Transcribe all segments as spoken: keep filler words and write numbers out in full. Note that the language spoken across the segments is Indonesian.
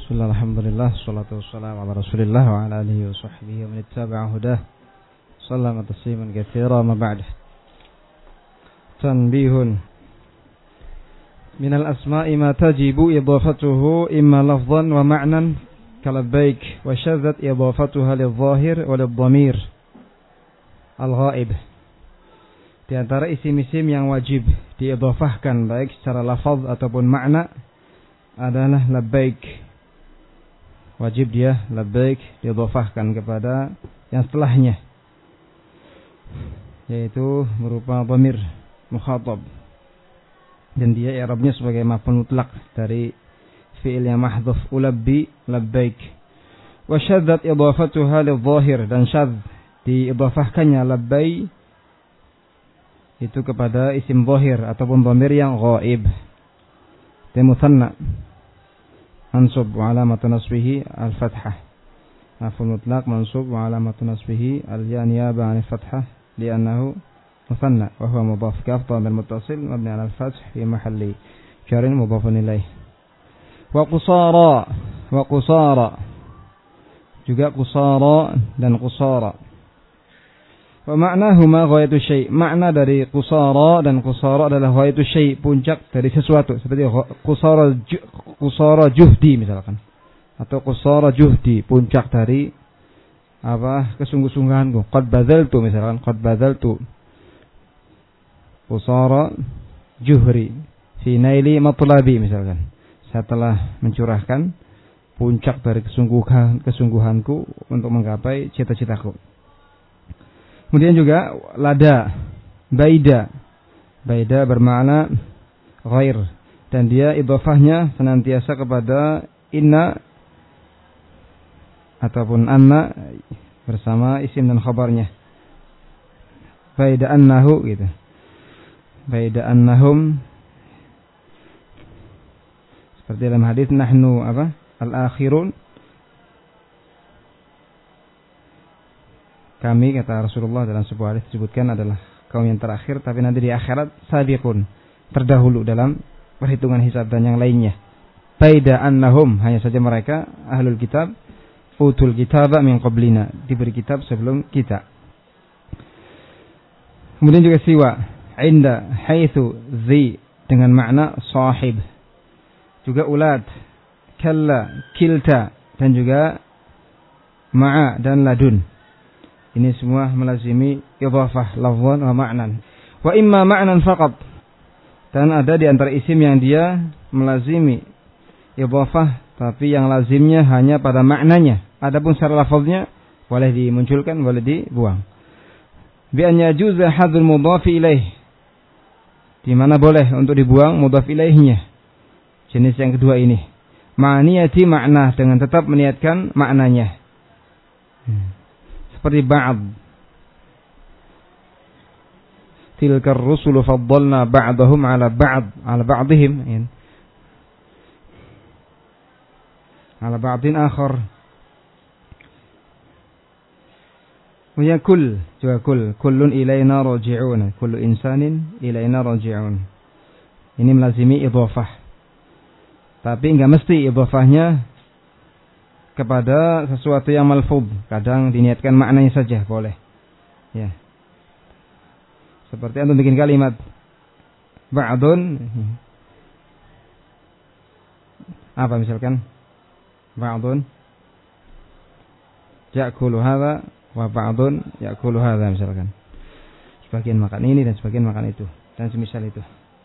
Bismillah, alhamdulillah, salatu wassalamu ala rasulillah wa ala alihi wa sahbihi wa man ittaba'a hudah sallama tasliman katsira ma ba'd. Tanbihun minal asma'i ma tajibu idafatuhu imma lafzan wa ma'nan kalabbaik wa syadzat idafatuha lidh-dhahir wa lidh-dhamir al-ghaib. Di antara isim-isim yang wajib diidhafahkan baik secara lafaz ataupun makna adalah labbaik. Wajib dia labbaik diidhafahkan kepada yang setelahnya, yaitu berupa dhamir mukhatab, dan dia i'rabnya sebagai maf'ul mutlaq dari fi'il yang mahdhuf ulabbi labbaik. Wa syadzat idhafatuha lidh-dhahir, dan syadz diidhafahkannya labbai itu kepada isim zahir ataupun dhamir yang ghaib. Dia mutsanna mansub wa alamatu nasbihi al-fathah. Maf'ul mutlaq mansub wa alamatu nasbihi al-ya niyaba 'an al-fathah li'annahu mutsanna wa huwa mudhaf kaf dhamir muttasil mabni 'ala al-fath fi mahalli jarin mudhafun ilaih. Wa qusara, wa qusara juga qusara dan qusara. Wa ma'nahuma ghayatu syai'. Makna dari qusara dan qusara adalah ghayatu syai', puncak dari sesuatu, seperti qusara qusara juhdi misalkan, atau qusara juhdi, puncak dari apa kesungguh-sungguhanku. Qad badzaltu misalkan, qad badzaltu qusara juhri fi naili matlabi misalkan, saya telah mencurahkan puncak dari kesungguhan kesungguhanku untuk menggapai cita-citaku. Kemudian juga lada, baida. Baida bermakna ghair, dan dia idhafahnya senantiasa kepada inna ataupun anna bersama isim dan khabarnya. Baida annahu gitu. Baida annahum, seperti dalam hadis nahnu apa? Al-akhirun. Kami, kata Rasulullah dalam sebuah hadis disebutkan, adalah kaum yang terakhir, tapi nanti di akhirat sabiqun, terdahulu dalam perhitungan hisab dan yang lainnya. Baida annahum, hanya saja mereka ahlul kitab, utul kitaba min qablina, diberi kitab sebelum kita. Kemudian juga siwa, inda, haitsu, zi, dengan makna sahib. Juga ulad, kalla, kilta, dan juga ma'a dan ladun. Ini semua melazimi idhafah lafzan wa ma'nan. Wa imma ma'nan faqat. Dan ada di antara isim yang dia melazimi idhafah, tapi yang lazimnya hanya pada maknanya. Adapun secara lafaznya boleh dimunculkan, boleh dibuang. Bi an yajuza hadzul mudhaf ilaih. Di mana boleh untuk dibuang mudhaf ilaihnya. Jenis yang kedua ini. Ma'niyati makna, dengan tetap meniatkan maknanya. Hmm. Seperti ba'd. Tilka ar-rusulu faddalna ba'dahum 'ala ba'd, 'ala ba'dihim, in. 'ala ba'din akhar. Wa yakul, juga kul, kullun ilaina raji'un, kullu insanin ilaina raji'un. Ini melazimi idhafah. Tapi enggak mesti idhafahnya kepada sesuatu yang malfuz, kadang diniatkan maknanya saja boleh. Ya. Seperti antum bikin kalimat ba'dun, apa misalkan? Ba'dun ya'kulu hadza wa ba'dun ya'kulu hadza misalkan. Sebagian makan ini dan sebagian makan itu, dan semisal itu.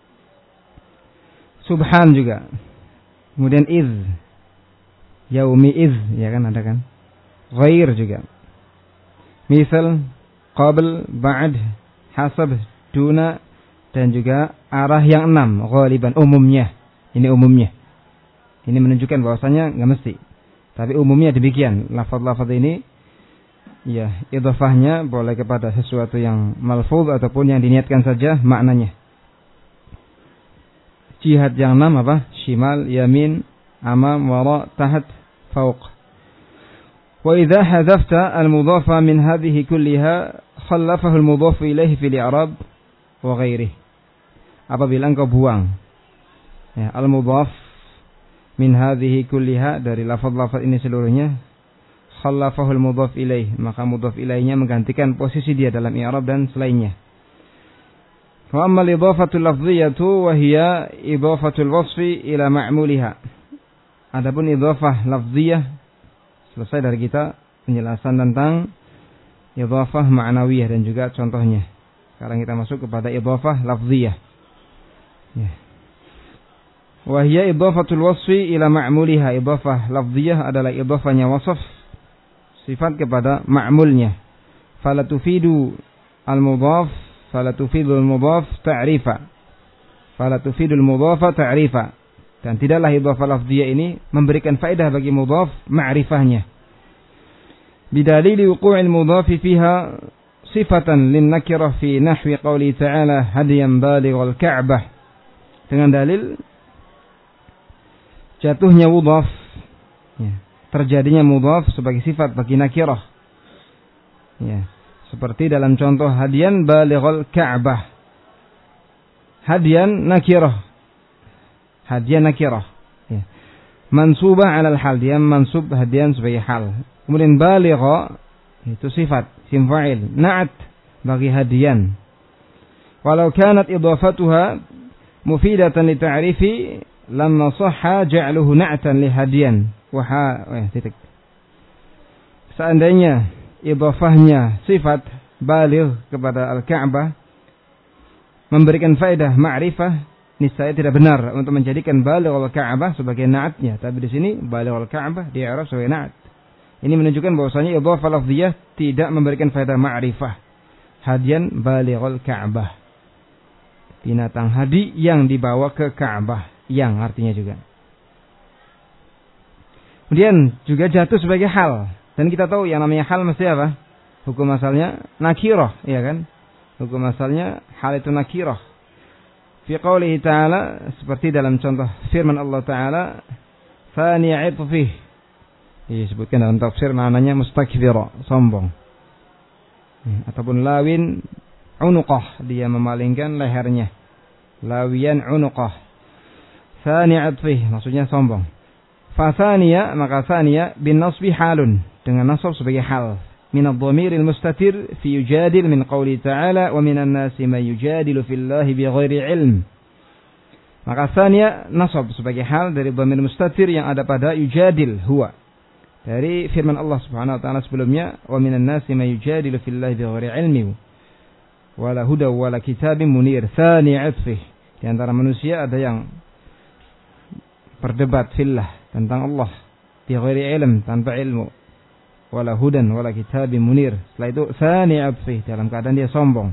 Subhan juga. Kemudian iz, yaumi iz, ya kan, ada kan. Ghair juga. Misal qabl, ba'd, hasab, duna, dan juga arah yang enam, ghaliban, umumnya. Ini umumnya. Ini menunjukkan bahwasanya enggak mesti, tapi umumnya demikian. Lafaz-lafaz ini ya idhafahnya boleh kepada sesuatu yang malfuz ataupun yang diniatkan saja maknanya. Jihad yang enam apa? Shimal, yamin, amam, wara, tahat, fauq. Wa idza hadafta al-mudhafa min hadhihi kulliha khallafahu al-mudhaf ilayhi fil i'rab wa ghairihi. Apabila engkau buang ya al-mudhaf min hadhihi kulliha, dari lafaz-lafaz ini seluruhnya, khallafahul mudhaf ilaih, maka mudhaf ilaihnya menggantikan posisi dia dalam i'rab dan selainnya. Wa amma al-idhafatul lafdhiyatu wa hiya idhafatul wasfi ila ma'muliha. Adapun idhafah lafdhiyah, selesai dari kita penjelasan tentang idhafah ma'nawiyah dan juga contohnya. Sekarang kita masuk kepada idhafah lafdhiyah. Ya. Wa hiya idhafatul wasfi ila ma'muliha. Idhafah lafdhiyah adalah idhafahnya wasf, sifat kepada ma'mulnya. Fala tufidu al-mudhaf, fala tufidu al-mudhaf ta'rifa. Fala tufidu al-mudhafa ta'rifa. Dan tidaklah idhafah lafdhiyah ini memberikan faedah bagi mudhaf ma'rifahnya. Bidalili wuqu'il mudhafi fiha sifatan lin nakirah fi nahwi qawli ta'ala hadiyan balighal ka'bah. Dengan dalil jatuhnya mudhaf, ya, terjadinya mudhaf sebagai sifat bagi nakirah, ya, seperti dalam contoh hadiyan balighal ka'bah. Hadiyan nakirah, hadiyan nakirah, ya, mansubah alal hal, dia mansub hadiyan sebagai hal. Kemudian baligha itu sifat, isim fa'il, na'at bagi hadiyan. Walau kanat idhafatuha mufidatan li ta'rifi lamma sahha ja'aluhu na'tan li hadiyan. Wah, eh, titik. Seandainya idhafahnya sifat baligh kepada al-Ka'bah memberikan faedah ma'rifah, niscaya tidak benar untuk menjadikan baligh al-Ka'bah sebagai na'atnya. Tapi di sini baligh al-Ka'bah di i'rab sebagai na'at. Ini menunjukkan bahwasanya idhafah lafdhiyah tidak memberikan faedah ma'rifah. Hadiyan baligh al-Ka'bah, binatang hadi yang dibawa ke Ka'bah, yang artinya juga. Kemudian juga jatuh sebagai hal. Dan kita tahu yang namanya hal mesti apa? Hukum asalnya nakirah, ya kan? Hukum asalnya hal itu nakirah. Fi qawlihi ta'ala, seperti dalam contoh firman Allah Ta'ala, Thani 'itfih. Disebutkan dalam tafsir maknanya mustakbira, sombong. Ataupun lawin unuqah, dia memalingkan lehernya. Lawiyan unuqah. Thani 'atfih, maksudnya sombong. Fa thaniya, maka thaniya bin nasbi halun, dengan nasab sebagai hal. Min adh-dhamiril mustatir fi yujadil min qawli ta'ala wa minan nasi man yujadilu fillahi bighairi ilm. Maka thaniya nasab sebagai hal dari dhamir mustatir yang ada pada yujadil, huwa. Dari firman Allah Subhanahu wa taala sebelumnya, wa minan nasi man yujadilu fillahi bighairi ilmi. Wala huda wala kitabim munir. Thani 'atfih. Di antara manusia ada yang berdebat fillah, tentang Allah, bi ghairi ilm, tanpa ilmu. Wala hudan wala kitabim munir. Setelah itu thani 'atfih, dalam keadaan dia sombong.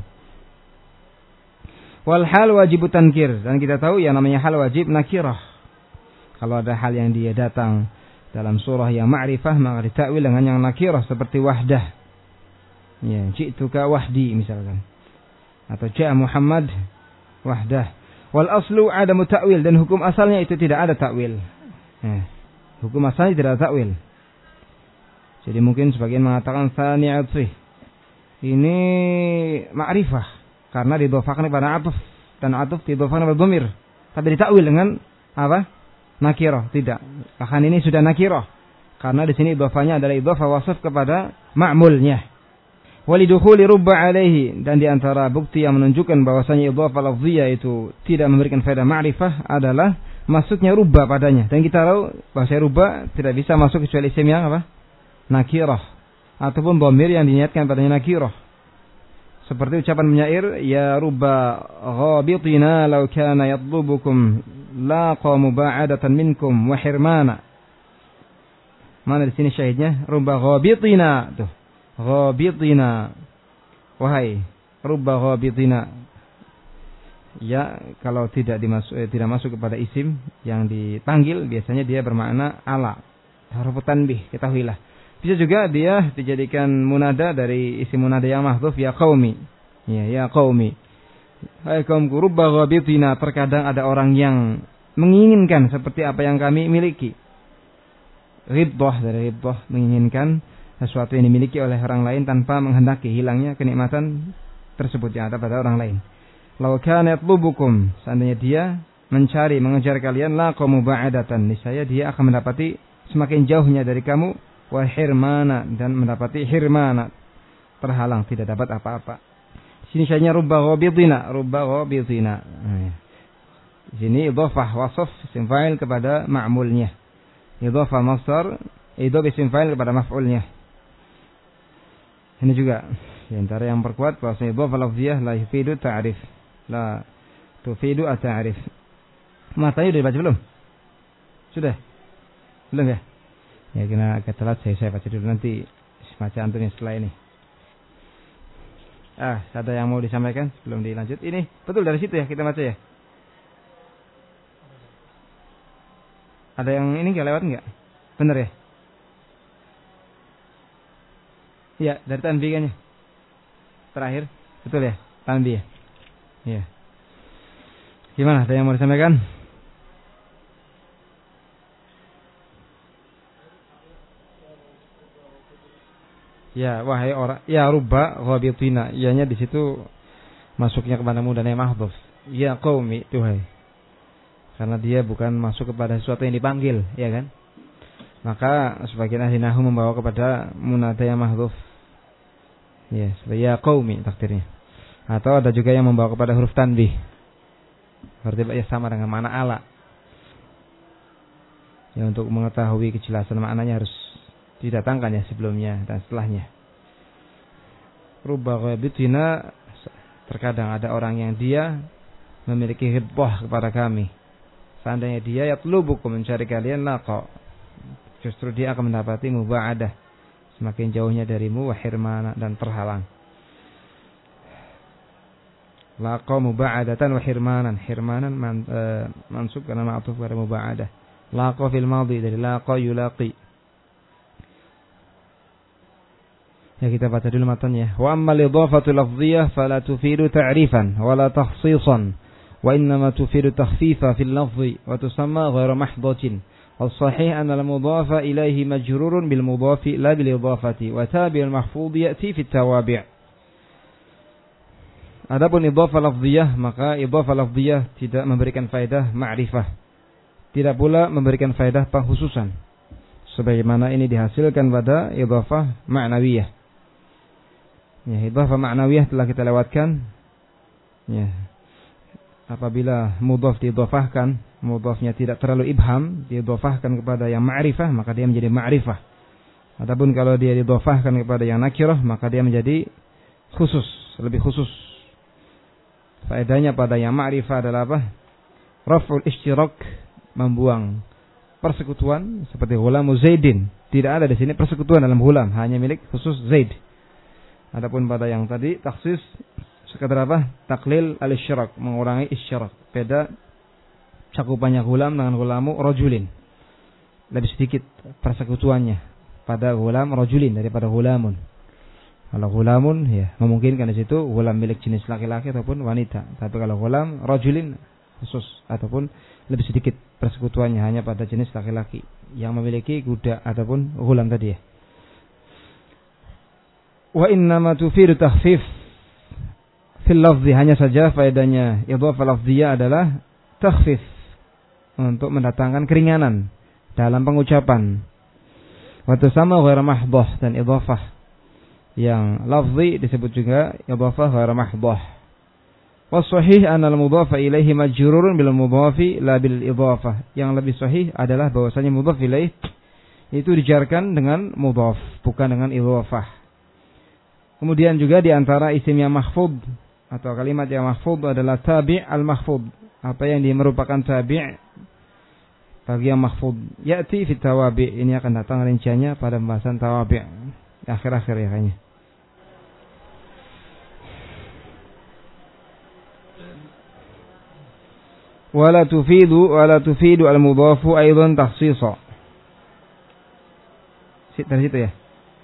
Wal hal wajib tankir, dan kita tahu yang namanya hal wajib nakirah. Kalau ada hal yang dia datang dalam surah yang ma'rifah, maka ditakwil dengan yang nakirah, seperti wahdah. Ya, ji'tuka wahdi misalkan. Atau ja'a Muhammad wahdah. Wal aslu adamu ta'wil, dan hukum asalnya itu tidak ada takwil. Ya, hukum asalnya tidak ada takwil. Jadi mungkin sebagian mengatakan tsani 'atfih, ini ma'rifah karena didhofahkan kepada atuf, dan atuf didhofahkan kepada dhamir. Tapi ditakwil dengan apa? Nakirah. Tidak. Bahkan ini sudah nakirah karena di sini idhofahnya adalah idhofah wasf kepada ma'mulnya. Walidukhuli rubba alaihi, dan di antara bukti yang menunjukkan bahwasanya idhofah lafdhiyah itu tidak memberikan faedah ma'rifah adalah masuknya rubba padanya. Dan kita tahu bahwa rubba tidak bisa masuk kecuali isim yang apa? Nakirah, ataupun dhamir yang diniatkan padanya nakirah. Seperti ucapan penyair, ya rubba ghabitina law kana yatlubukum laqa muba'adatan minkum wa hirmana. Mana di sini syahidnya? Rubba ghabitina, tuh. Ghabitina. Wahai rubba ghabitina. Ya, kalau tidak dimasuk eh, tidak masuk kepada isim yang dipanggil, biasanya dia bermakna ala. Huruf tanbih, ketahuilah. Bisa juga dia dijadikan munada dari isim munada yang mahdhuf, ya qaumi. Ya, ya qaumi. Hai kaumku, rubba ghabitina, terkadang ada orang yang menginginkan seperti apa yang kami miliki. Ghibdah, dari ghibdah, menginginkan sesuatu yang dimiliki oleh orang lain tanpa menghendaki hilangnya kenikmatan tersebut yang ada pada orang lain. Law kana yatlubukum, seandainya dia mencari, mengejar kalian, laqaw muba'adatan, niscaya dia akan mendapati semakin jauhnya dari kamu, wa hirmana, dan mendapati hirmana, terhalang, tidak dapat apa-apa. Sini syai'nya rubba ghabidina, rubba ghabidina. Di sini idhafah wasf isim fa'il kepada ma'mulnya. Idhafah masdar, idhafah isim fa'il kepada maf'ulnya. Ini juga di antara yang perkuat bahwa idhafah lafziyah la yufidu ta'rif. La tufidu at-ta'rif. Matanya udah dibaca belum? Sudah? Belum ya? Ya kena agak telat, saya saya baca dulu, nanti baca antum yang setelah ini. Ah, ada yang mau disampaikan sebelum dilanjut? Ini betul dari situ ya kita baca ya. Ada yang ini nggak lewat nggak? Bener ya? Iya, dari tanbih kan ya. Terakhir, betul ya? Tanbih ya. Iya. Gimana? Ada yang mau disampaikan? Ya, wahai orang, ya rubba ghabitina, ianya di situ masuknya kepada mudhari mahdhuf. Ya qaumi, tuhai. Karena dia bukan masuk kepada sesuatu yang dipanggil, ya kan? Maka sebagian ahli nahwu membawa kepada munada yang mahdhuf. Ya, ya qaumi takdirnya. Atau ada juga yang membawa kepada huruf tanbih. Berarti ya sama dengan makna ala. Ya, untuk mengetahui kejelasan maknanya harus didatangkan ya sebelumnya dan setelahnya. Rubba ghabitina, terkadang ada orang yang dia memiliki ghibah kepada kami. Seandainya dia yatlubukum, mencari kalian, laqa, justru dia akan mendapati muba'adah, semakin jauhnya darimu, wa hirmana, dan terhalang. Laqa muba'adatan wa hirmanan. Hirmanan man, uh, mansub karena ma'tuf pada muba'adah. Laqa fil madhi, dari laqa yulaqi. Ya, kita baca dulu matanya. Wa amma al-idhafatu lafdhiyah fala tufidu ta'rifan wala takhsisan wa innama tufidu takhfifa fil lafzi wa tusamma ghayra mahdhatin. As-sahih anna al-mudhafa ilayhi majrurun bil mudhafi la bil idhafati wa tabi' al-mahfudh ya'ti fi at-tawabi'. Adapun idhafah lafdhiyah, maka idhafah lafdhiyah tidak memberikan faedah ma'rifah, tidak pula memberikan faedah pengkhususan, sebagaimana ini dihasilkan pada idhafah ma'nawiyah. Ya, idhafah ma'nawiyah telah kita lewatkan. Ya. Apabila mudhaf diidhafahkan, mudhafnya tidak terlalu ibham, diidhafahkan kepada yang ma'rifah, maka dia menjadi ma'rifah. Adapun kalau dia diidhafahkan kepada yang nakirah, maka dia menjadi khusus, lebih khusus. Faedahnya pada yang ma'rifah adalah apa? Raf'ul ishtirak, membuang persekutuan, seperti ghulamu Zaidin. Tidak ada di sini persekutuan dalam ghulam, hanya milik khusus Zaid. Adapun pada yang tadi takhsis, sekadar apa? Taklil al-isyrak, mengurangi isyarak. Beda cakupannya ghulam dengan ghulamu rajulin. Lebih sedikit persekutuannya pada ghulam rajulin daripada ghulamun. Kalau ghulamun ya memungkinkan di situ ghulam milik jenis laki-laki ataupun wanita. Tapi kalau ghulam rajulin khusus ataupun lebih sedikit persekutuannya hanya pada jenis laki-laki yang memiliki kuda ataupun ghulam tadi ya. Wa innama tufidu takhfif fil lafzi, hanya saja faedahnya idhafah lafziyah adalah takhfif, untuk mendatangkan keringanan dalam pengucapan. Wa tusamma ghairu mahdhah, dan idhafah yang lafzi disebut juga idhafah ghairu mahdhah. Was sahih anna al-mudhafa ilaihi majrurun bil mudhafi la bil idhafah. Yang lebih sahih adalah bahwasanya mudhaf ilaih itu dijarkan dengan mudhaf, bukan dengan idhafah. Kemudian juga di antara isim yang mahfud atau kalimat yang mahfud adalah tabi' al-mahfud. Apa yang dia merupakan tabi' bagi yang mahfud. Ya'ti fit tawabi'. Ini akan datang rinciannya pada pembahasan tawabi'. Akhir-akhir ya kayaknya. Wala tufidu wala tufidu al-mudhafu aidan takhsisa. Dari situ ya.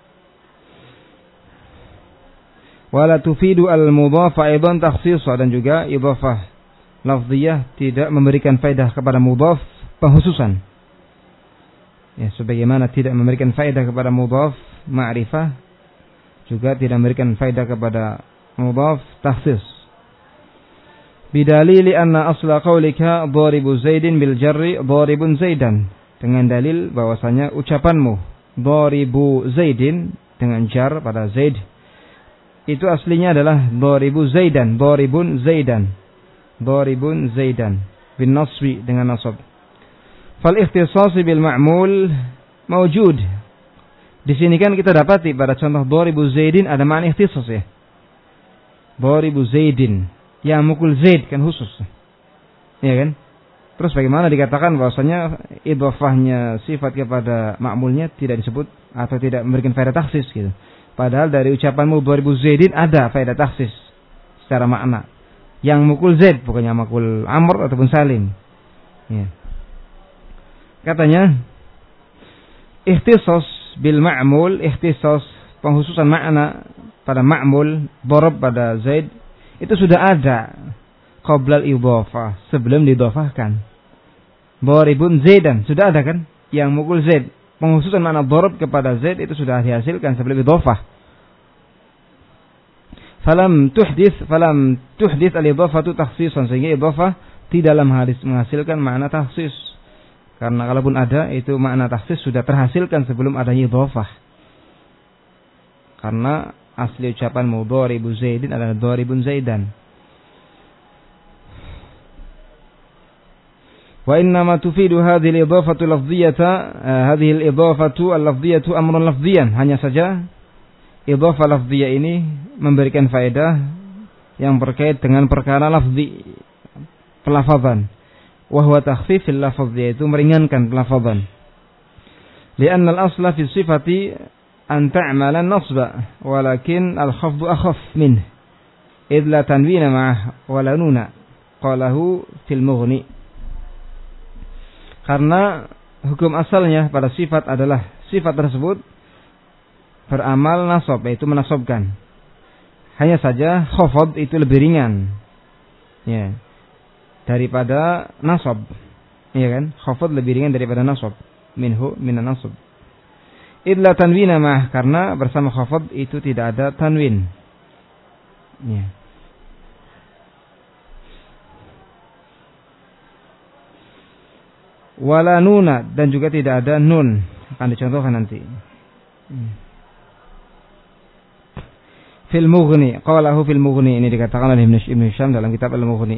Wala tufidu al-mudhafa aidan takhsisa, dan juga idhafah lafziyah tidak memberikan faedah kepada mudhaf penghususan. Ya, sebagaimana tidak memberikan faedah kepada mudhaf ma'rifah, juga tidak memberikan faedah kepada mudhaf takhsis. Bidalili anna asla qaulika dharibu Zaidin bil jarri dharibun Zaidan. Dengan dalil bahwasanya ucapanmu dharibu Zaidin dengan jar pada Zaid itu aslinya adalah dharibu Zaidan, dharibun Zaidan. Dharibun Zaidan bin nasbi dengan nasab. Fal ikhtisas bil ma'mul mawjud. Di sini kan kita dapati pada contoh dharibu Zaidin ada makna ikhtisas ya. Dharibu Zaidin, yang mukul Zaid kan khusus. Ya kan? Terus bagaimana dikatakan bahwasanya idhofahnya sifat kepada ma'mulnya tidak disebut atau tidak memberikan faedah takhsis gitu. Padahal dari ucapanmu dharibu Zaidin ada faedah takhsis secara makna. Yang mukul Zaid bukannya mukul Amr ataupun Salim. Ya. Katanya ikhtisas bil ma'mul, ikhtisas penghususan makna pada ma'mul, dharab pada Zaid itu sudah ada qabla al-idhafah, sebelum didhafahkan. Dharibun Zaidan sudah ada kan? Yang mukul Zaid. Penghususan makna dharab kepada Zaid itu sudah dihasilkan sebelum idhafah. Falam tuhdits falam tuhdits al-idhafatu takhsisan, sehingga idhafah tidak dalam hadis menghasilkan makna takhsis. Karena kalaupun ada itu makna takhsis sudah terhasilkan sebelum adanya idhafah. Karena asli ucapan dharibu Zaidin adalah dharibun Zaidan. Wa innama tufidu hadhihi al-idhafatu lafdhiyata hadhihi al-idhafatu al-lafdhiyatu amrun lafdhiyan. Hanya saja idhafah lafdhiyah ini memberikan faedah yang berkait dengan perkara lafzi, pelafazan. Wa huwa takhfif al-lafz, yaitu meringankan pelafazan. Lianna al-asla fi sifati an ta'mala an-nasba walakin al-khafdu akhaf minh idh la tanwina ma'ah wa la nuna qalahu fil mughni. Karena hukum asalnya pada sifat adalah sifat tersebut beramal nasab, yaitu menasabkan. Hanya saja khafad itu lebih ringan ya daripada nasab. Iya kan? Khafad lebih ringan daripada nasab. Minhu minan nasab. Idla tanwina mah, karena bersama khafad itu tidak ada tanwin. Ya. Wala nuna, dan juga tidak ada nun, akan dicontohkan nanti. Fil Mughni, qalahu fil Mughni, ini dikatakan oleh Ibnu Hisham dalam kitab Al-Mughni.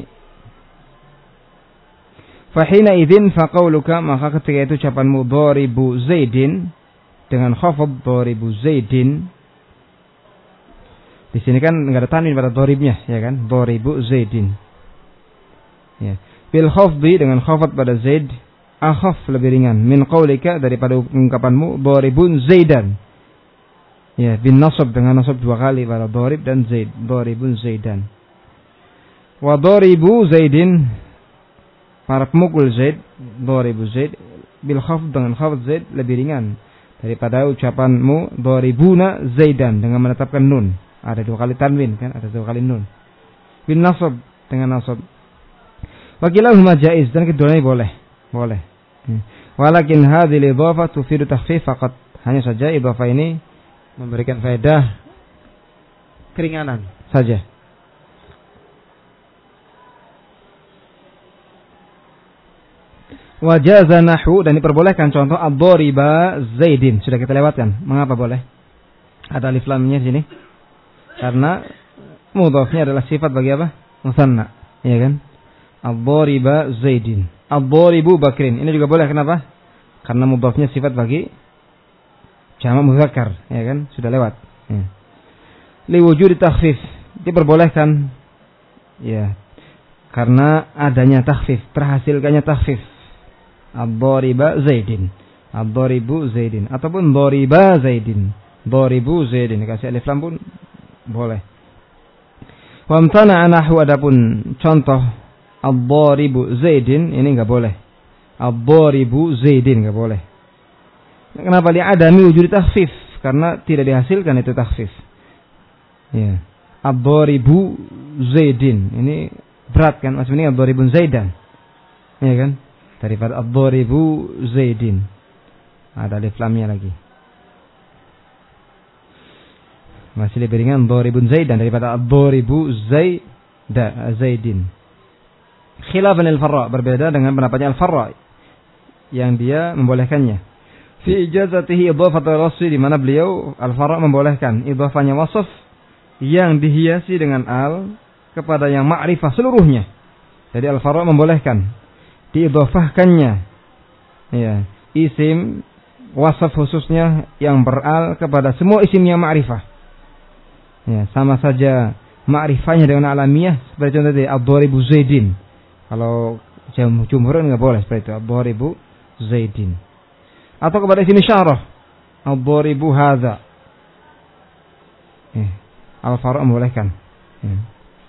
Fahina idzin faqauluka, maka ketika itu ucapanmu dharibu Zaidin dengan khafad dharibu Zaidin. Di sini kan enggak ada tanwin pada dharibnya, ya kan? Dharibu Zaidin. Ya. Bil khafdi, dengan khafad pada Zaid, akhaf lebih ringan min qaulika, daripada ungkapanmu dharibun Zaidan. Ya, bin nasab, dengan nasab dua kali pada dharib dan Zaid, dharibun Zaidan. Wa dharibu Zaidin, para pemukul Zaid, dharibu Zaid bil khafd, dengan khafd Zaid lebih ringan daripada ucapanmu dharibuna Zaidan dengan menetapkan nun. Ada dua kali tanwin kan, ada dua kali nun. Bin nasab, dengan nasab. Wa kilahuma jaiz, dan keduanya boleh. Boleh. Hmm. Walakin hadhil idhafah tufidu takhfif faqat. Hanya saja idhafah ini memberikan faedah keringanan saja. Wajaza nahwu, dan diperbolehkan contoh ad-dhariba Zaidin. Sudah kita lewatkan. Mengapa boleh? Ada alif lamnya di sini. Karena mudhafnya adalah sifat bagi apa? Musanna, ya kan? Ad-dhariba Zaidin. Ad-dharibu Bakrin. Ini juga boleh, kenapa? Karena mudhafnya sifat bagi jamak mudzakkar, ya kan? Sudah lewat. Ya. Li wujudi takhfif, diperbolehkan ya karena adanya takhfif, terhasilkannya takhfif. Ad-dhariba Zaidin, ad-dharibu Zaidin, ataupun dhariba Zaidin, dharibu Zaidin, kasih alif lam pun boleh. Wa amtana nahwu, adapun contoh ad-dharibu Zaidin ini enggak boleh. Ad-dharibu Zaidin enggak boleh. Kenapa? Li adami wujud takhfif, karena tidak dihasilkan itu takhfif. Ya. Ad-dharibu Zaidin ini berat kan, maksudnya ad-dharibun Zaidan. Ya kan? Daripada ad-dharibu Zaidin. Ada alif lamnya lagi. Masih lebih ringan dharibun Zaidan daripada ad-dharibu Zaida Zaidin. Khilafan al-Farra, berbeda dengan pendapatnya al-Farra yang dia membolehkannya. Fi ijazatihi idhafatul wasfi, di mana beliau al-Farra membolehkan idhafahnya wasf yang dihiasi dengan al kepada yang ma'rifah seluruhnya. Jadi al-Farra membolehkan diidhafahkannya ya, isim wasf khususnya yang beral kepada semua isim yang ma'rifah. Ya, sama saja ma'rifahnya dengan alamiah, seperti contoh tadi ad-dharibu Zaidin. Kalau jumhur enggak boleh seperti itu, ad-dharibu Zaidin. Atau kepada isim isyarah, ad-dharibu hadza. Ya, al-Farra membolehkan. Ya.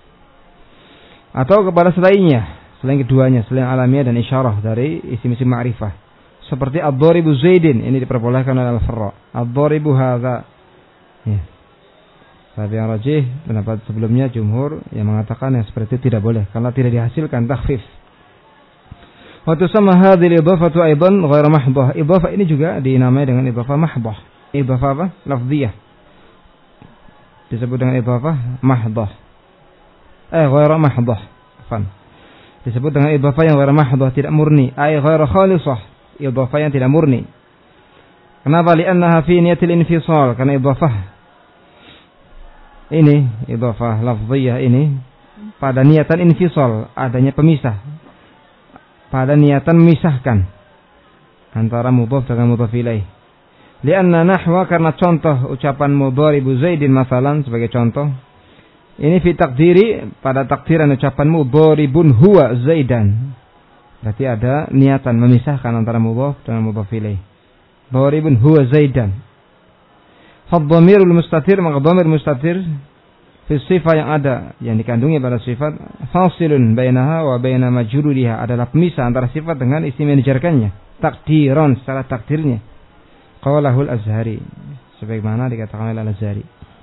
Atau kepada selainnya, selain keduanya, selain alamiah dan isyarah dari isim-isim ma'rifah. Seperti ad-dharibu Zaidin, ini diperbolehkan oleh al-Farra. Ad-dharibu hadza. Ya. Tapi yang rajih pendapat sebelumnya jumhur yang mengatakan yang seperti itu tidak boleh karena tidak dihasilkan takhfif. Wa tusamma hadhihi al-idhafatu aidan ghairu mahdhah. Idhafah ini juga dinamai dengan idhafah mahdhah. Idhafah apa? Lafdhiyah. Disebut dengan idhafah mahdhah. Eh ghairu mahdhah. Afan. Disebut dengan idhafah yang ghairu mahdhah, tidak murni, ai ghairu khalisah. Idhafah yang tidak murni. Kenapa? Li'annaha fi niyatil infisal, karena idhafah ini, idhafah lafziyah ini pada niatan infisal, adanya pemisah, pada niatan memisahkan antara mudhaf dengan mudhaf ilaih. Lianna nahwa, karena contoh ucapan mudharibu Zaidin masalan sebagai contoh, ini fi takdiri, pada takdiran ucapan mudharibun huwa Zaidan, berarti ada niatan memisahkan antara mudhaf dengan mudhaf ilaih. Mudharibun huwa Zaidan. Fadhamirul mustatir, maka dhamir mustatir fi sifat yang ada, yang dikandungi pada sifat, fasilun bainaha wa baina majruriha, adalah pemisah antara sifat dengan isim yang dijarkannya, takdiran, secara takdirnya. Qalahul Azhari, sebagaimana dikatakan oleh Al-Azhari.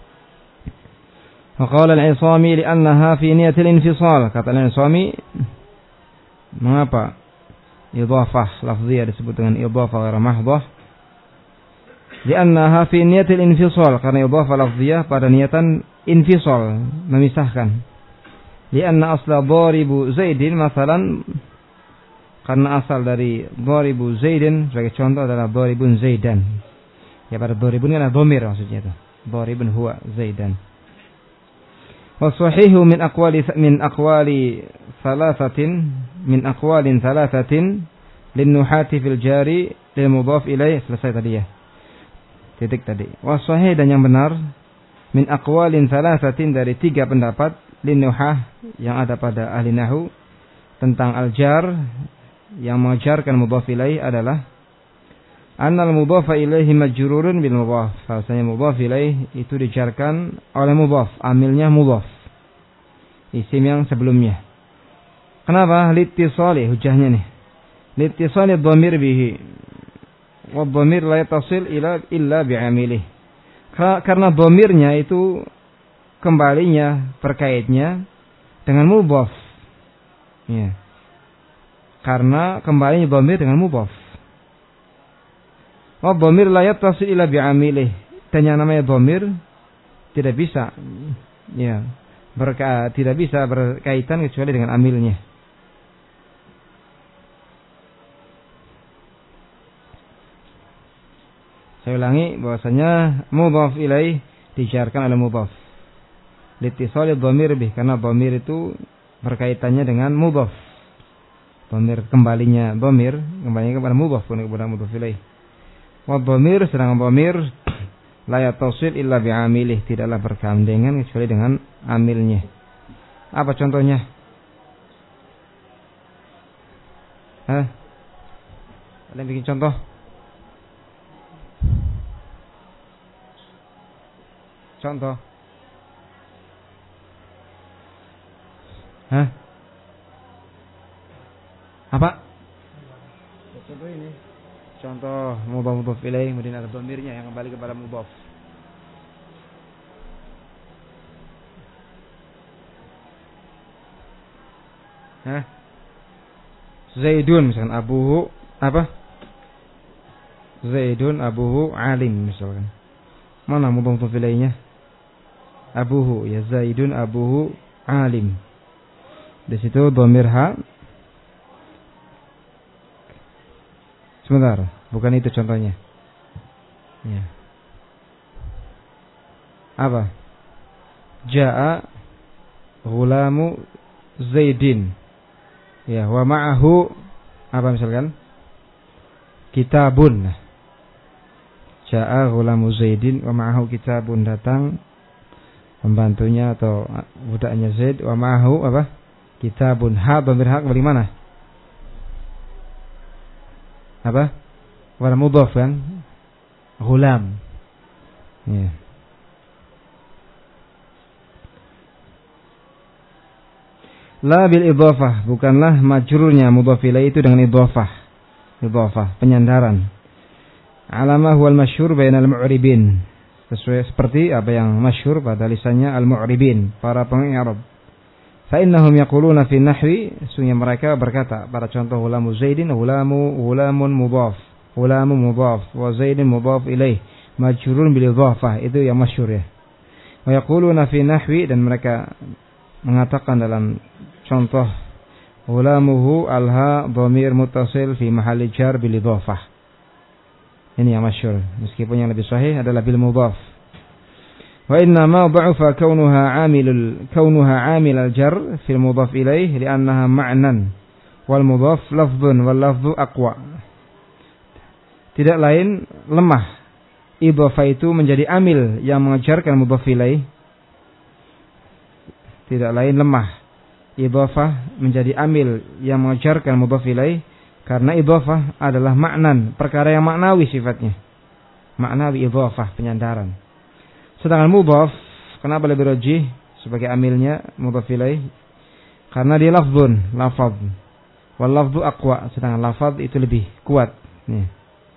Wa qala al-Isami li'annaha fi niyatil infisal, kata al-Isami, mengapa idhafah lafziyah disebut dengan idhafah ghairu mahdhah? Li'annaha fi niyatil infisal, karena idhafah lafziyah pada niatan infisal, memisahkan. Li'anna asla dharibu Zaidin masalan, karena asal dari dharibu Zaidin sebagai contoh adalah dharibun Zaidan. Ya, pada dharibun kan ada dhamir maksudnya itu. Dharibun huwa Zaidan. Wa sahihu min aqwali min aqwali thalathatin min aqwalin thalathatin lin nuhati fil jari lil mudhaf ilaih. Selesai tadi ya. Titik tadi. Wasahih, dan yang benar, min aqwalin thalathatin, dari tiga pendapat, linuhah, yang ada pada ahli nahu tentang al-jar, yang mengejarkan mudhaf ilaih adalah annal mudhafa ilaihi majrurun bil mudhaf. Bahasanya mudhaf ilaih itu dijarkan oleh mudhaf, amilnya mudhaf, isim yang sebelumnya. Kenapa? Litisali, hujahnya nih. Litisali dhamir bihi. Wadhamir la yatasil ila illa bi'amilih. Karena dhamirnya itu kembalinya, berkaitnya dengan mudhaf. Ya. Karena kembalinya dhamir dengan mudhaf. Wadhamir la yatasil ila bi'amilih. Dan yang namanya dhamir tidak bisa ya, berka, tidak bisa berkaitan kecuali dengan amilnya. Saya ulangi bahwasanya mudhaf ilaih dijarkan oleh mudhaf. Litisali dhamir bih, karena dhamir itu berkaitannya dengan mudhaf. Dhamir kembalinya dhamir kembalinya kepada mudhaf, bukan kepada mudhaf ilaih. Wa dhamir, sedangkan dhamir la yatasil illa bi'amilih, tidaklah bergandengan kecuali dengan amilnya. Apa contohnya? Hah? Ada yang bikin contoh? Contoh. Hah? Apa? Contoh ini. Contoh mudhaf mudhaf ilaih kemudian ada dhamirnya yang kembali kepada mudhaf. Hah? Zaidun misalkan, abuhu apa? Zaidun abuhu alim misalkan. Mana mudhaf mudhaf ilaihnya? Abuhu, ya Zaidun abuhu alim. Di situ dhamir ha Sebentar, bukan itu contohnya. Ya. Apa? Ja'a ghulamu Zaidin. Ya, wa ma'ahu apa misalkan? Kitabun. Ja'a ghulamu Zaidin wa ma'ahu kitabun, datang pembantunya atau budaknya Zaid, wa ma'ahu apa? Kitabun. Ha dhamir hak dari mana? Apa? Wa mudhaf kan? Ghulam. Ya. La bil idhafah, bukanlah majrurnya mudhaf ilaih itu dengan idhafah. Idhafah, penyandaran. Alama huwal masyhur bainal mu'ribin. Sesuai seperti apa yang masyhur pada lisannya al-mu'ribin, para pengi'rab. Fa innahum yaquluna fi nahwi, sungguh mereka berkata pada contoh ghulamu Zaidin, ghulamu ghulamun mudhaf, ghulamu mudhaf wa Zaidin mudhaf ilaih, majrurun bil idhafah, itu yang masyhur ya. Wa yaquluna fi nahwi, dan mereka mengatakan dalam contoh ghulamuhu alha dhamir muttasil fi mahalli jar bil idhafah. Ini yang masyhur, meskipun yang lebih sahih adalah bil mudhaf. Wa inna ma dha'afa kaunuha 'amilul kaunuha 'amil al-jar fil mudhaf ilaih li'annaha ma'nan wal mudhaf lafdhun wal lafdhu aqwa. Tidak lain lemah idhafah itu menjadi amil yang mengajarkan mudhaf ilaih. Tidak lain lemah idhafah menjadi amil yang mengajarkan mudhaf ilaih, karena idhafah adalah maknan, perkara yang maknawi sifatnya. Maknawi idhafah, penyandaran. Sedangkan mudhaf, kenapa lebih rajih sebagai amilnya mudhaf ilaih? Karena dia lafzun, lafaz. Wal lafzu aqwa, sedangkan lafaz itu lebih kuat. Nih.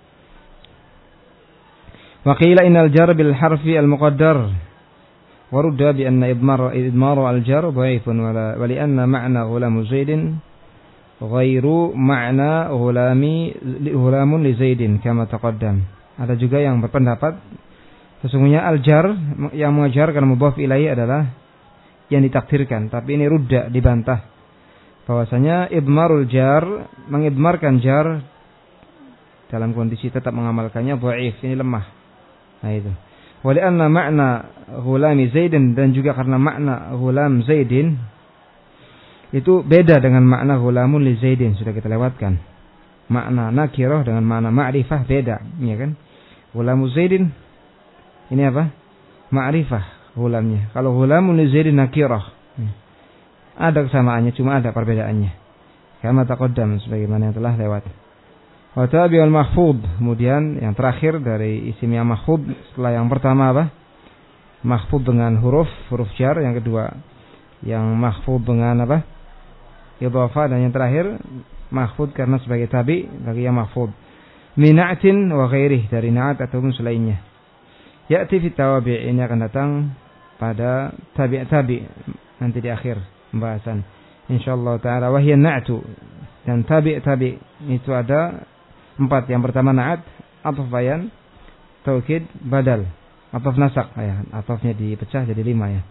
Wa qila innal jar bil harfi al muqaddar wa rudda bi anna idmar idmar al jar dhaifun wa li anna ma'na ghulam Zaidin ghairu ma'na ghulami ghulamun li Zaidin kama taqaddam. Ada juga yang berpendapat sesungguhnya al-jar yang mengajarkan mudhaf ilaih adalah yang ditakdirkan, tapi ini rudda, dibantah bahwasanya idmarul jar, mengidmarkan jar dalam kondisi tetap mengamalkannya dhaif, ini lemah. Nah itu. Wa li anna ma'na ghulami Zaidin, dan juga karena makna ghulam Zaidin itu beda dengan makna ghulamun li Zaidin, sudah kita lewatkan. Makna nakirah dengan makna ma'rifah beda, ya kan? Ghulamu Zaidin ini apa? Ma'rifah ghulamnya. Kalau ghulamun li Zaidin nakirah. Ada kesamaannya, cuma ada perbedaannya. Kama taqaddam, sebagaimana yang telah lewat. Wa tabi'ul mahfudz, kemudian yang terakhir dari isim yang mahfudz setelah yang pertama apa? Mahfudz dengan huruf, huruf jar, yang kedua yang mahfudz dengan apa? Idhafah, dan yang terakhir mahfudz karena sebagai tabi bagi yang mahfudz. Mina'atin wa ghairih, dari na'at ataupun selainnya. Ya'ti fi tawabi', ini akan datang pada tabi'-tabi nanti di akhir pembahasan insyaallah taala. Wa hiya na'tu, dan tabi'-tabi itu ada empat. Yang pertama na'at, ataf bayan, taukid, badal, ataf nasak ya, atafnya dipecah jadi lima ya.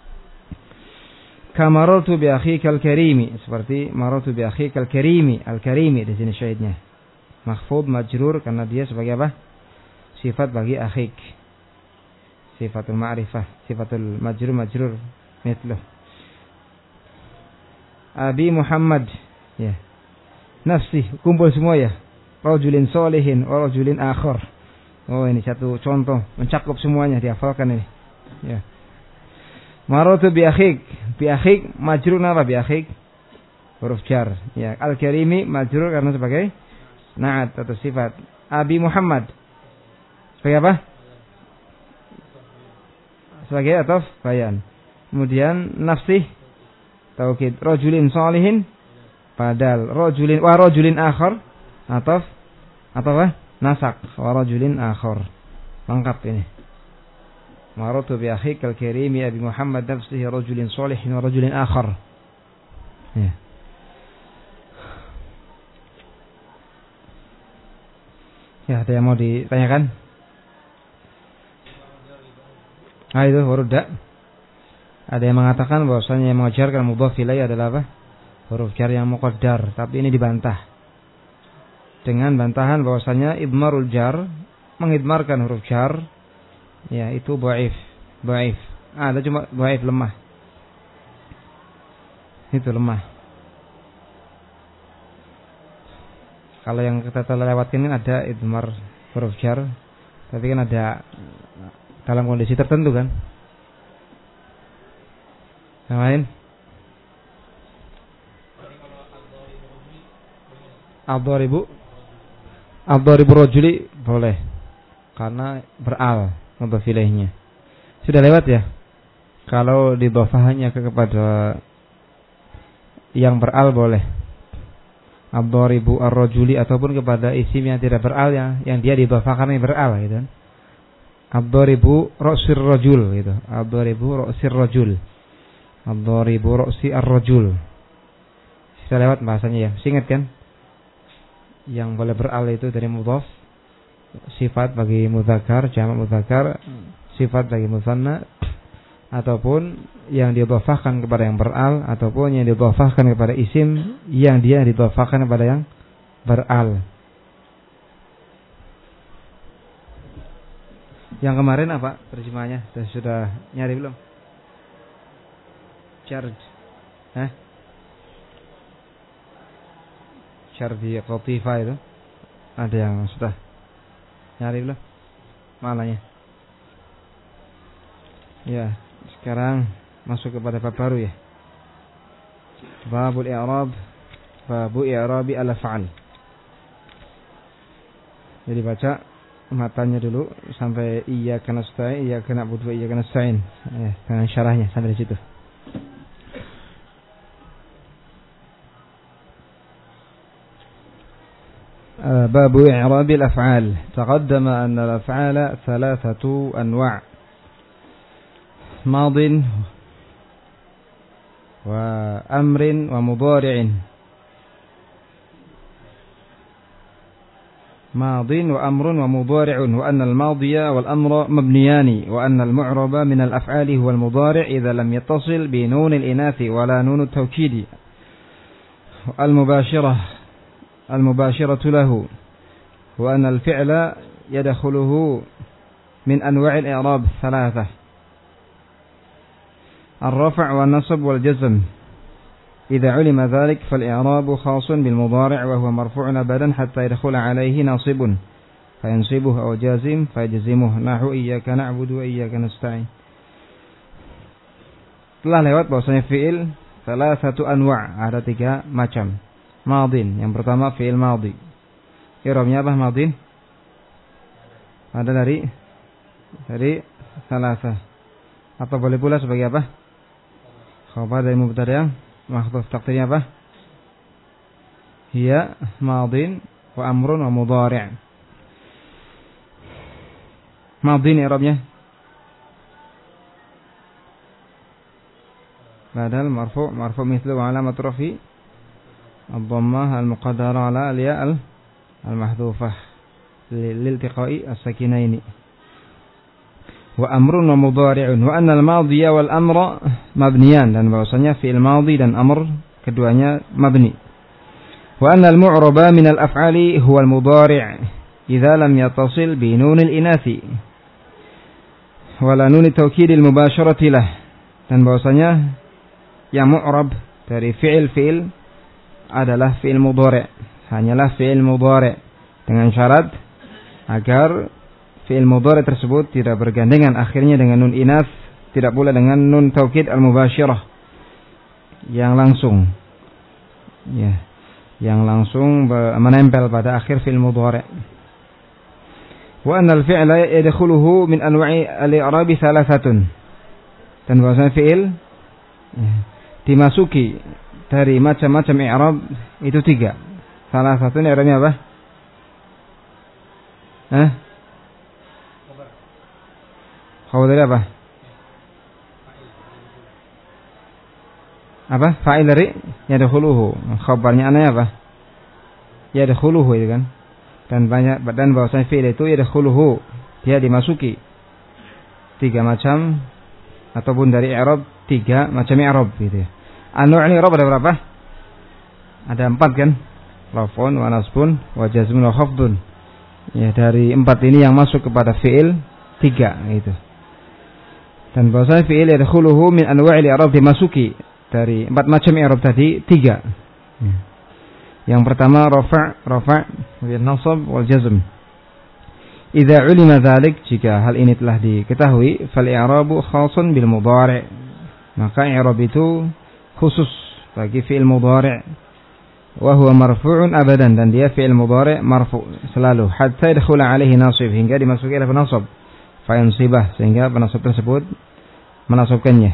Kamaratu bi akhikal karimi, seperti maratu bi akhikal karimi, al-karimi di sini syahidnya. Mahfudz majrur karena dia sebagai apa? Sifat bagi akhik. Sifatul ma'rifah, sifatul majrur majrur mithluh. Abi Muhammad ya. Nafsi, kumpul semua ya. Rajulin solihin wa rajulin akhar. Oh, ini satu contoh mencakup semuanya, dihafalkan ini. Ya. Maratu bi akhik, bi akhik majrur apa bi akhik? Huruf jar. Ya, al-karimi majrur karena sebagai na'at atau sifat. Abi Muhammad sebagai apa? Sebagai ataf bayan. Kemudian nafsi taukid, rajulin salihin badal, rajulin wa rajulin akhar ataf atau apa? Nasak, wa rajulin akhar. Lengkap ini. Maratu bi akhikal karimi Abi Muhammad nafsihi rajulin salihin wa rajulin akhar. Ya. Ya, ada yang mau ditanyakan? Ah, itu huruf da. Ada yang mengatakan bahwasanya yang mengajarkan mudhaf ilaih adalah apa? Huruf jar yang muqaddar, tapi ini dibantah. dengan bantahan bahwasanya idmarul jar, mengidmarkan huruf jar, ya itu dhaif, dhaif. Ah, ada cuma dhaif, lemah. Itu lemah. Kalau yang kita telah lewatkan kan ada idmar huruf jar, tapi kan ada dalam kondisi tertentu kan. Yang lain? Ad-dharibu Ad-dharibu rajuli boleh, karena beral mudhaf ilaihnya. Sudah lewat ya. Kalau didhofahnya ke kepada yang beral boleh. Ad-dharibu ar-rajuli, ataupun kepada isim yang tidak beral, yang, yang dia didhofahkan yang beral gitu. Ad-dharibu ra'sir rajul gitu. Ad-dharibu ra'sir rajul. Ad-dharibu ra'si ar-rajul. Sudah lewat bahasanya ya. Ingat kan? Yang boleh beral itu dari mudhaf, sifat bagi mudzakkar, jamak mudzakkar, sifat bagi musanna, ataupun yang didhofahkan kepada yang beral, ataupun yang didhofahkan kepada isim yang dia didhofahkan kepada yang beral. Yang kemarin apa terjemahnya? Sudah, sudah nyari belum? Charge. Hah? Charge qatifa itu. Ada yang sudah nyari belum? Malahnya. Ya, sekarang masuk kepada bab baru ya. Babul i'rab, babu i'rabi al-af'al. Jadi baca matanya dulu sampai iyyaka nasta'in, iyyaka na'budu wa iyyaka nasta'in. Ya, dengan syarahnya sampai di situ. باب إعراب الأفعال. تقدم أن الأفعال ثلاثة أنواع: ماض وأمر ومضارع. ماض وأمر ومضارع، وأن الماضي والأمر مبنيان، وأن المعرب من الأفعال هو المضارع إذا لم يتصل بنون الإناث ولا نون التوكيد المباشرة المباشرة له، وأن الفعل يدخله من أنواع الإعراب الثلاثة: الرفع والنصب والجزم. إذا علم ذلك فالإعراب خاص بالمضارع وهو مرفوع أبدا حتى يدخل عليه ناصب فينصبه أو جازم فيجزمه، نحو إياك نعبد وإياك نستعين. Telah lewat bahwasanya fi'il salah satu anwa', ada tiga macam. Madin, yang pertama fi'il madhi. I'rabnya apa madin? Ada dari dari salasa. Atau boleh pula sebagai apa? Khabar dari mubtada yang mahdhuf, takdirnya apa? Hiya madin wa amrun wa mudhari'. Madin i'rabnya badal marfu' marfu' mithlu wa alamat rafi ad-dhammah al-muqaddara ala al-ya' al-mahdhufah liltiqa'i as-sakinaini. Wa amrun wa mudhari'un, wa anna al-madhiya wal amra mabniyan, dan bahwasanya fi'il madhi dan amr keduanya mabni. Wa anna al-mu'raba min al-af'ali huwa al-mudhari' idza lam yattasil bi nun al-inathi wa la nun at-tawkid al-mubasharati lah, dan bahwasanya yang mu'rab dari fi'il-fi'il adalah fi'il mudhari', hanyalah fi'il mudhari', dengan syarat agar fi'il mudhari' tersebut tidak bergandengan akhirnya dengan nun inas, tidak pula dengan nun taukid al-mubasyirah yang langsung, ya, yang langsung menempel pada akhir fi'il mudhari'. Wa anna al-fi'la yadkhuluhu min anwa'i al-i'rab thalathatun, dan bahwasanya fi'il ya, dimasuki dari macam-macam i'rab itu tiga. Salah satunya i'rabnya apa? Hah? Khabar dari apa? Apa? Fa'il dari yadkhuluhu. Khabarnya ananya apa? Yadkhuluhu itu kan. Dan banyak, dan bahwasanya fi'il itu yadkhuluhu, dia dimasuki tiga macam, ataupun dari i'rab tiga macam i'rab gitu ya. Anu i'rab ada berapa? Ada empat kan? raf'un wa nasbun wa jazmun wa khafdun. Ya, dari empat ini yang masuk kepada fi'il tiga gitu. Dan bahasa fi'il yadkhuluhu min anwa'il i'rab dimasuki dari empat macam i'rab tadi tiga. Ya. Yang pertama rafa' rafa' wa nasab wal jazm. Idza ulima dzalik, jika hal ini telah diketahui, fal i'rabu khasun bil mudhari'. Maka i'rab itu khusus bagi fi'il mudhari'. Wa huwa marfu'un abadan, dan dia fi'il mudhari' marfu' selalu hatta yadkhula alaihi nasib, hingga dimasuki oleh penasab. Fa yansibah, sehingga penasab tersebut menasabkannya.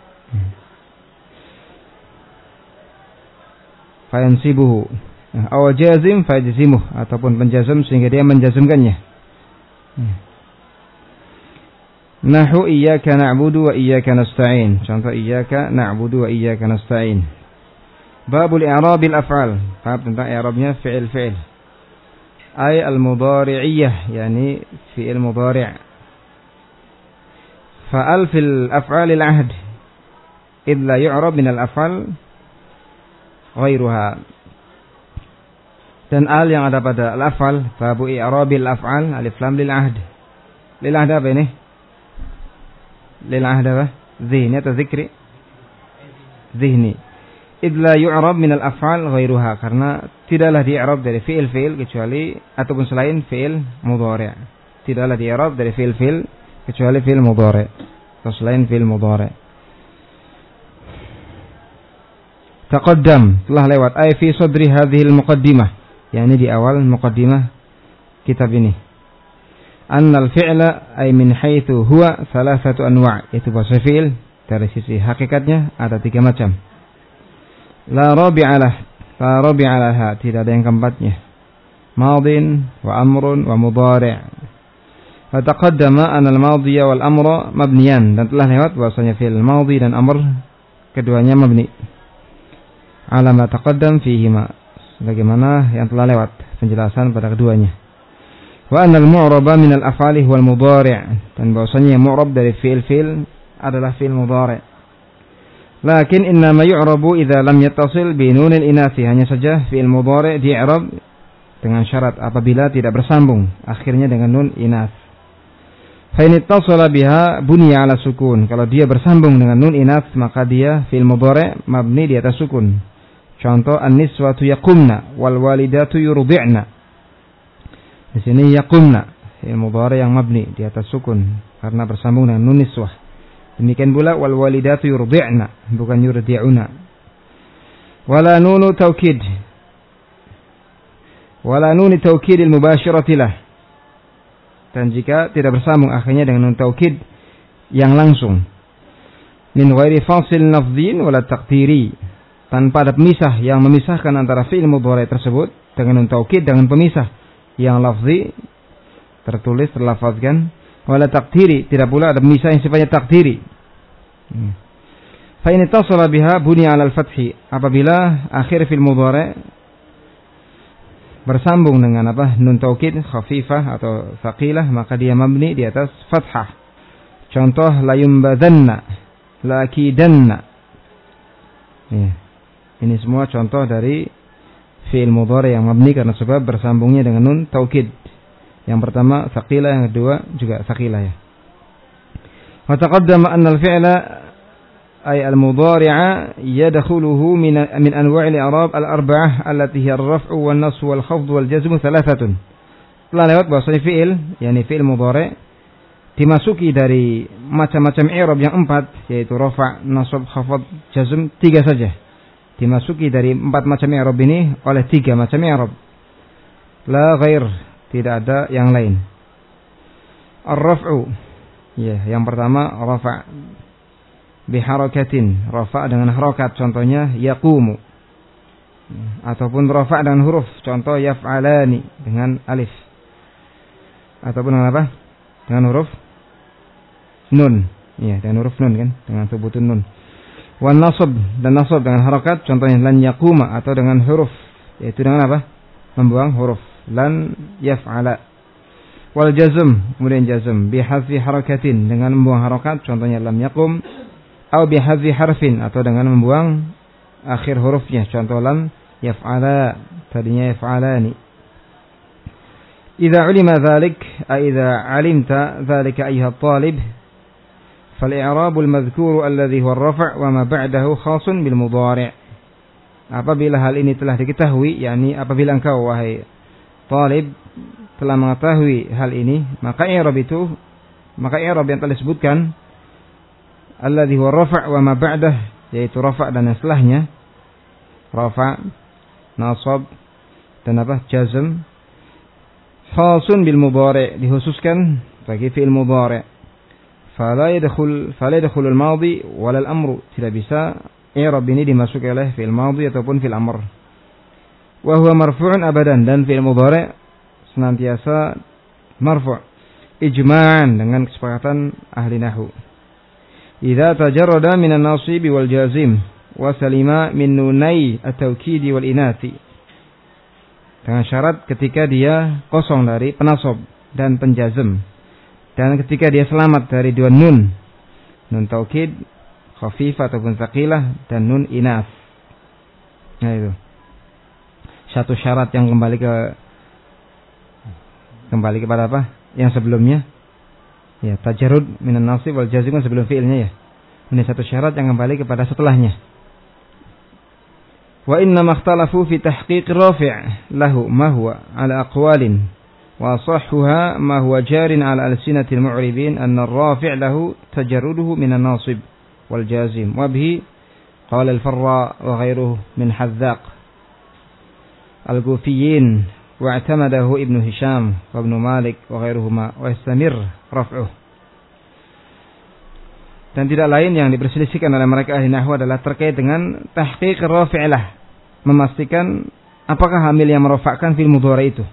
Fa yansibuhu. Aw jazim fa yajzimuh, ataupun penjazm sehingga dia menjazmkannya. Nahu iyyaka na'budu wa iyyaka nasta'in. Contoh iyyaka na'budu wa iyyaka nasta'in. Babul i'rabil af'al. Bab tentang i'rabnya fi'il-fi'il. Ay al-mudhari'iyyah, yani fi'il mudhari'. Fa'al fil af'alil ahd id la yu'rab min al-af'al ghairuha. Dan al yang ada pada al-af'al, babu i'rabil af'al, alif lam lil ahd. Lil ahd apa ini? Lil ahd apa? Zihni atau zikri? Zihni. Id la yu'rab min al-af'al ghairuha, karena tidaklah di-i'rab dari fi'il-fi'il kecuali ataupun selain fi'il mudhari'. Tidaklah di-i'rab dari fi'il-fi'il kecuali fi'il mudhari' atau selain fi'il mudhari'. Taqaddam, telah lewat, ay fi sadri hadhil muqaddimah, yakni di awal muqaddimah kitab ini. Annal fi'la ay min haitsu huwa thalathatu anwa', yaitu bahasa fi'il dari sisi hakikatnya ada tiga macam. La rabi'alah, la rabi'alaha, tidak ada yang keempatnya. Madin wa amrun wa mudhari'. Fataqaddama anna al-madhiya wal amra mabniyan, dan telah lewat bahwasanya fi'il madhi dan amr keduanya mabni. Ala ma taqaddam fihima, sebagaimana yang telah lewat penjelasan pada keduanya. Wa anna al-mu'raba min al-af'ali wal mudhari', dan bahwasanya mu'rab dari fi'il-fi'il adalah fi'il mudhari'. Lakin innama yu'rabu idza lam yattasil bi nunil inasi, hanya saja fi'il mudhari' di'rab dengan syarat apabila tidak bersambung akhirnya dengan nun inas. Fa in ittasala biha buniya ala sukun, kalau dia bersambung dengan nun inas maka dia fi'il mudhari' mabni di atas sukun. Contoh an-niswatu yaqumna wal walidatu yurdi'na. Di sini yaqumna fi'il mudhari' yang mabni di atas sukun karena bersambung dengan nun niswah. Demikian pula wal walidatu yurdi'na, bukan yurdi'una. Wala nunu taukid, wala nuni taukidil mubashirati lah, dan jika tidak bersambung akhirnya dengan nun taukid yang langsung. Min ghairi fasil lafdhin wala taqdiri, tanpa ada pemisah yang memisahkan antara fi'il mudhari' tersebut dengan nun taukid dengan pemisah yang lafzi tertulis terlafazkan, wala taqdiri, tidak pula ada pemisah yang sifatnya taqdiri. Fa in ittasala biha buniya 'ala al-fathi, apabila akhir fi'il mudhari' bersambung dengan apa? Nun taukid khafifah atau thaqilah, maka dia mabni di atas fathah. Contoh la yumbadanna, la akidanna. Ya. Ini semua contoh dari fi'il mudhari' yang mabni karena sebab bersambungnya dengan nun taukid. Yang pertama thaqilah, yang kedua juga thaqilah ya. Wa taqaddama anna al-fi'la ay al-mudhari'a yadkhuluhu min min anwa' al-i'rab al-arba'ah allati hiya ar-raf'u wan-nasb wal-khafd wal-jazm thalathatun. Telah lewat bahwasanya fi'il, yakni fi'il mudhari' dimasuki dari macam-macam i'rab yang empat, yaitu rafa', nasab, khafd, jazm, tiga saja. Dimasuki dari empat macam i'rab ini oleh tiga macam i'rab. La ghair, tidak ada yang lain. Ar-raf'u, ya, yang pertama rafa' biharakatin, rafa' dengan harakat, contohnya yaqumu. Ataupun rafa' dengan huruf, contoh yaf'alani dengan alif. Ataupun dengan apa? Dengan huruf nun, ya, dengan huruf nun kan, dengan thubutun nun. Wan nasab, dan nasab dengan harakat, contohnya lan yaquma, atau dengan huruf, yaitu dengan apa? Membuang huruf, lan yaf'ala. Wal jazm, kemudian jazm bihadfi harakatin, dengan membuang harakat, contohnya lam yaqum, atau bihadfi harfin, atau dengan membuang akhir hurufnya, contoh lam yaf'ala, tadinya yaf'alani. Idza ulima dzalik ay idza alimta dzalika ayyuha at-talib fal-i'rab al-madhkur alladhi huwa ar-raf' wa ma ba'dahu khasun bil mudhari'. Apabila hal ini telah diketahui, yakni apabila engkau wahai talib telah mengetahui hal ini, maka i'rab itu maka i'rab yang telah disebutkan alladhi huwa ar-raf' wa ma ba'dahu, yaitu rafa' dan yang setelahnya, rafa', nasab dan apa? Jazm. Khasun bil mudhari', dikhususkan bagi fi'il mudhari'. Fala yadkhul fala yadkhulu al-madhi wala al-amru, tidak bisa i'rab ini dimasuki oleh fi'il madhi ataupun fi'il amr. Wa huwa marfu'un abadan, dan fi'il mudhari' senantiasa marfu' ijma'an, dengan kesepakatan ahli nahwu. Idza tajarrada min an-nasib wal jazim wa salima min nunai at-taukid wal inathi, dengan syarat ketika dia kosong dari penasab dan penjazm, dan ketika dia selamat dari dua nun, nun taukid khafifah ataupun tsaqilah dan nun inas. Nah itu satu syarat yang kembali ke kembali kepada apa? Yang sebelumnya. Ya, tajarrud minan nasib wal jazim kan sebelum fi'ilnya ya. Ini satu syarat yang kembali kepada setelahnya. Wa inna makhtalafu fi tahqiq rafi' lahu ma huwa ala aqwalin wa sahhuha ma huwa jarin ala alsinatil mu'ribin anna ar-rafi' lahu tajarruduhu minan nasib wal jazim wa bihi qala al-farra wa ghayruhu min hazzaq al-kufiyyin wa'tamadahu ibnu Hisham wa ibnu Malik wa ghairuhuma wa istamir raf'uh. Dan tidak lain yang diperselisihkan oleh mereka ahli nahwu adalah terkait dengan tahqiq rafi'lah, memastikan apakah hamil yang merofakkan fil mudhari itu.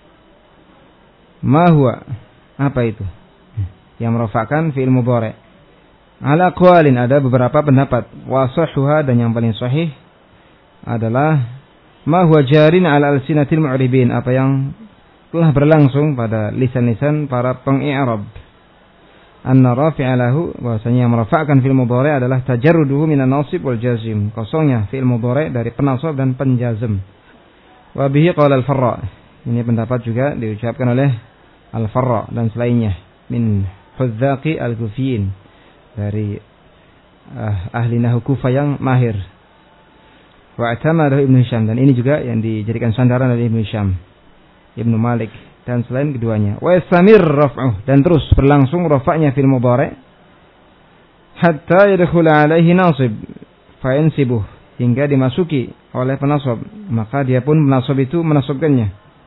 Ma huwa, apa itu yang merofakkan fil mudhari? Ala aqwalin, ada beberapa pendapat. Wa sahhuha, dan yang paling sahih adalah ma huwa jarin ala alsinatil mu'ribin, apa yang telah berlangsung pada lisan-lisan para peng-i'rab. Anna rafi'a lahu, bahwasanya yang merafa'kan fi'il mudhari' adalah tajarruduhu minan nasib wal jazim, kosongnya fi'il mudhari' dari penasab dan penjazm. Wa bihi qala al-Farra, ini pendapat juga diucapkan oleh al-Farra dan selainnya min hudzaqi al-Kufiyyin, dari uh, ahli nahwu Kufah yang mahir. Wa'tamadahu Ibnu Hisham, dan ini juga yang dijadikan sandaran oleh Ibnu Hisham, Ibnu Malik dan selain keduanya. Wa istamir raf'uh, dan terus berlangsung rafa'nya fil mudhari' hatta yadkhul alaihi nasib fa yansibuh, hingga dimasuki oleh penasab, maka dia pun penasab itu menasabkannya.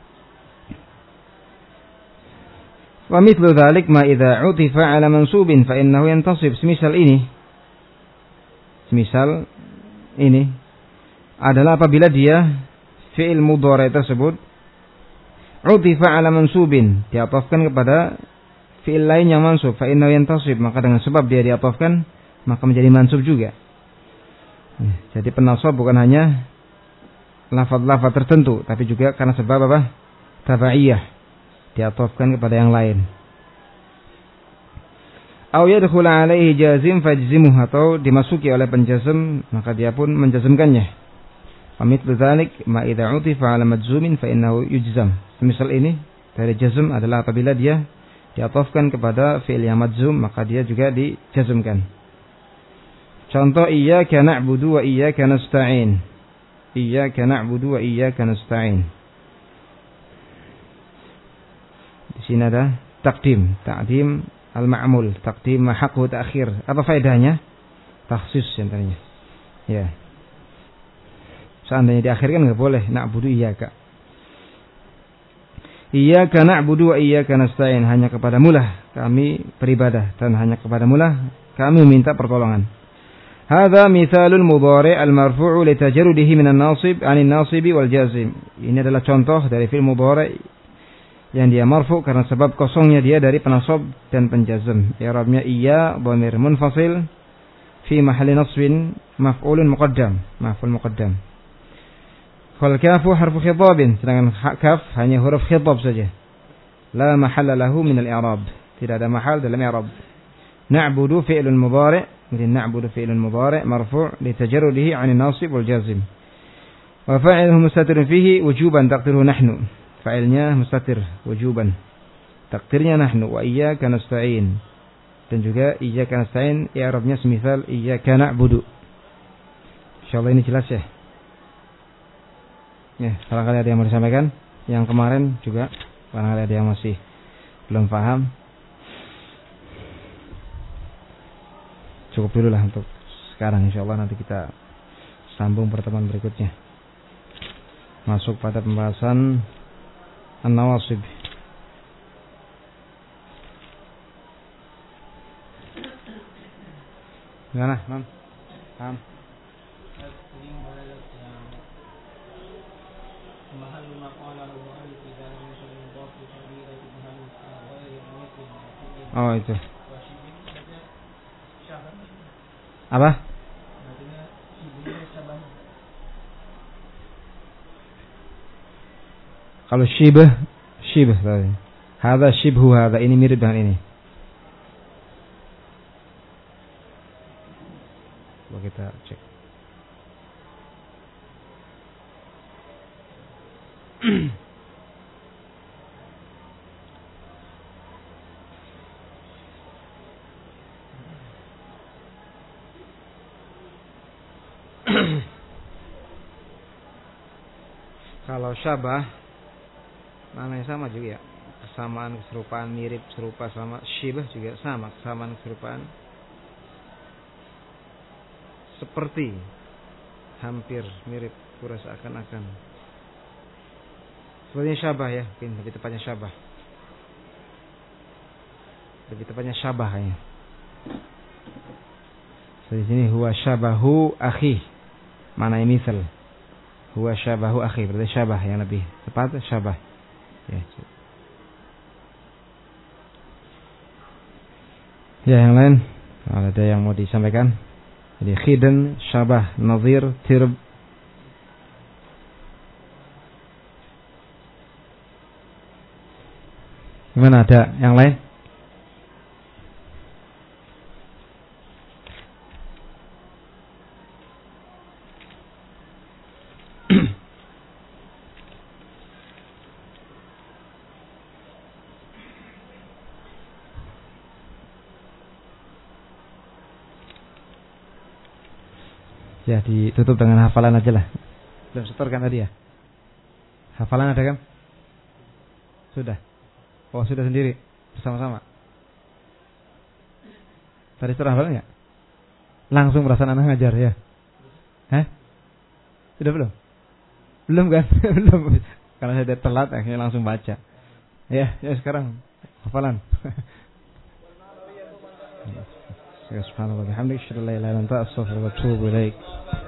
Wa mithlu dzalik ma idza utifa ala mansubin fa innahu yantasib, semisal ini semisal ini adalah apabila dia fi'il mudhari' tersebut utifa ala mansubin, diatafkan kepada fi'il lain yang mansub, fa innahu yantasib, maka dengan sebab dia diatafkan maka menjadi mansub juga. Jadi penasab bukan hanya lafaz-lafaz tertentu, tapi juga karena sebab apa? Tabaiyah, diatafkan kepada yang lain. Aw yadkhul alaihi jazim fajzimuh, atau dimasuki oleh penjazm maka dia pun menjazmkannya. Amithlu dzalik ma idza utifa ala majzumin fa innahu yujzam. Semisal ini dari jazm adalah apabila dia diatafkan kepada fi'il yang majzum, maka dia juga dijazmkan. Contoh, iyyaka na'budu wa iyyaka nasta'in. Iyyaka na'budu wa iyyaka nasta'in. Di sini ada taqdim, taqdim al-ma'mul, taqdim ma haqqu ta'khir. Apa faedahnya? Takhsis antaranya. Ya. Seandainya diakhirkan enggak boleh, na'budu iyyaka. Iyyaka na'budu wa iyyaka nasta'in, hanya kepadamu lah kami beribadah dan hanya kepadamu lah kami meminta pertolongan. Hadza mithalul mudhari' al-marfu'u li tajarrudihi minan nasib 'anil nasibi wal jazim. Ini adalah contoh dari fi'il mudhari' yang dia marfu karena sebab kosongnya dia dari penasab dan penjazm. I'rabnya iya dhamir munfasil fi mahalli nasbin maf'ulun muqaddam, maf'ul muqaddam. Fal kafu harfu khitabin, sedangkan kaf hanya huruf khitab saja. La mahalla lahu min al-i'rab, tidak ada mahal dalam i'rab. Na'budu fi'lun mudhari', jadi na'budu fi'lun mudhari' marfu' li tajarrudihi 'anil nasib wal jazim. Wa fa'iluhu mustatirun fihi wujuban taqdiruhu nahnu. Fa'ilnya mustatir wujuban. Takdirnya nahnu wa iyyaka nasta'in. Dan juga iyyaka nasta'in i'rabnya semisal iyyaka na'budu. Insyaallah ini jelas ya. Ya, barangkali ada yang mau disampaikan. Yang kemarin juga barangkali ada yang masih belum paham. Cukup dulu lah untuk sekarang, insyaallah nanti kita sambung pertemuan berikutnya. Masuk pada pembahasan an-nawasib. Gimana, Mam? Paham? Oh itu. Apa? Kalau shibah, shibah tadi. Hada shibhu hada, ini mirip dengan ini. Coba kita cek. Kalau syabah maknanya sama juga ya. Kesamaan, keserupaan, mirip, serupa sama. Syibah juga sama, kesamaan, keserupaan. Seperti, hampir, mirip, pura seakan-akan. Sepertinya syabah ya, mungkin lebih tepatnya syabah. Lebih tepatnya syabah ya. So, di sini huwa syabahu akhi. Maknanya misal. Huwa syabahu akhi, berarti syabah yang lebih tepat, syabah. Ya. Ya, yang lain ada yang mau disampaikan? Jadi khidan, syabah, nazir, tirb. Gimana, ada yang lain? Ya, ditutup dengan hafalan aja lah. Belum setor kan tadi ya? Hafalan ada kan? Sudah. Oh, sudah sendiri bersama-sama. Tadi setor hafalan ya? Langsung perasaan anak ngajar ya? Hah? Sudah belum? Belum kan? Belum. Karena saya udah telat akhirnya langsung baca. Ya, ya sekarang hafalan. Subhanallah, bihamdihi, asyhadu an la ilaha illa anta, astaghfiruka wa atubu ilaik.